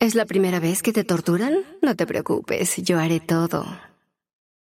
¿Es la primera vez que te torturan? No te preocupes, yo haré todo.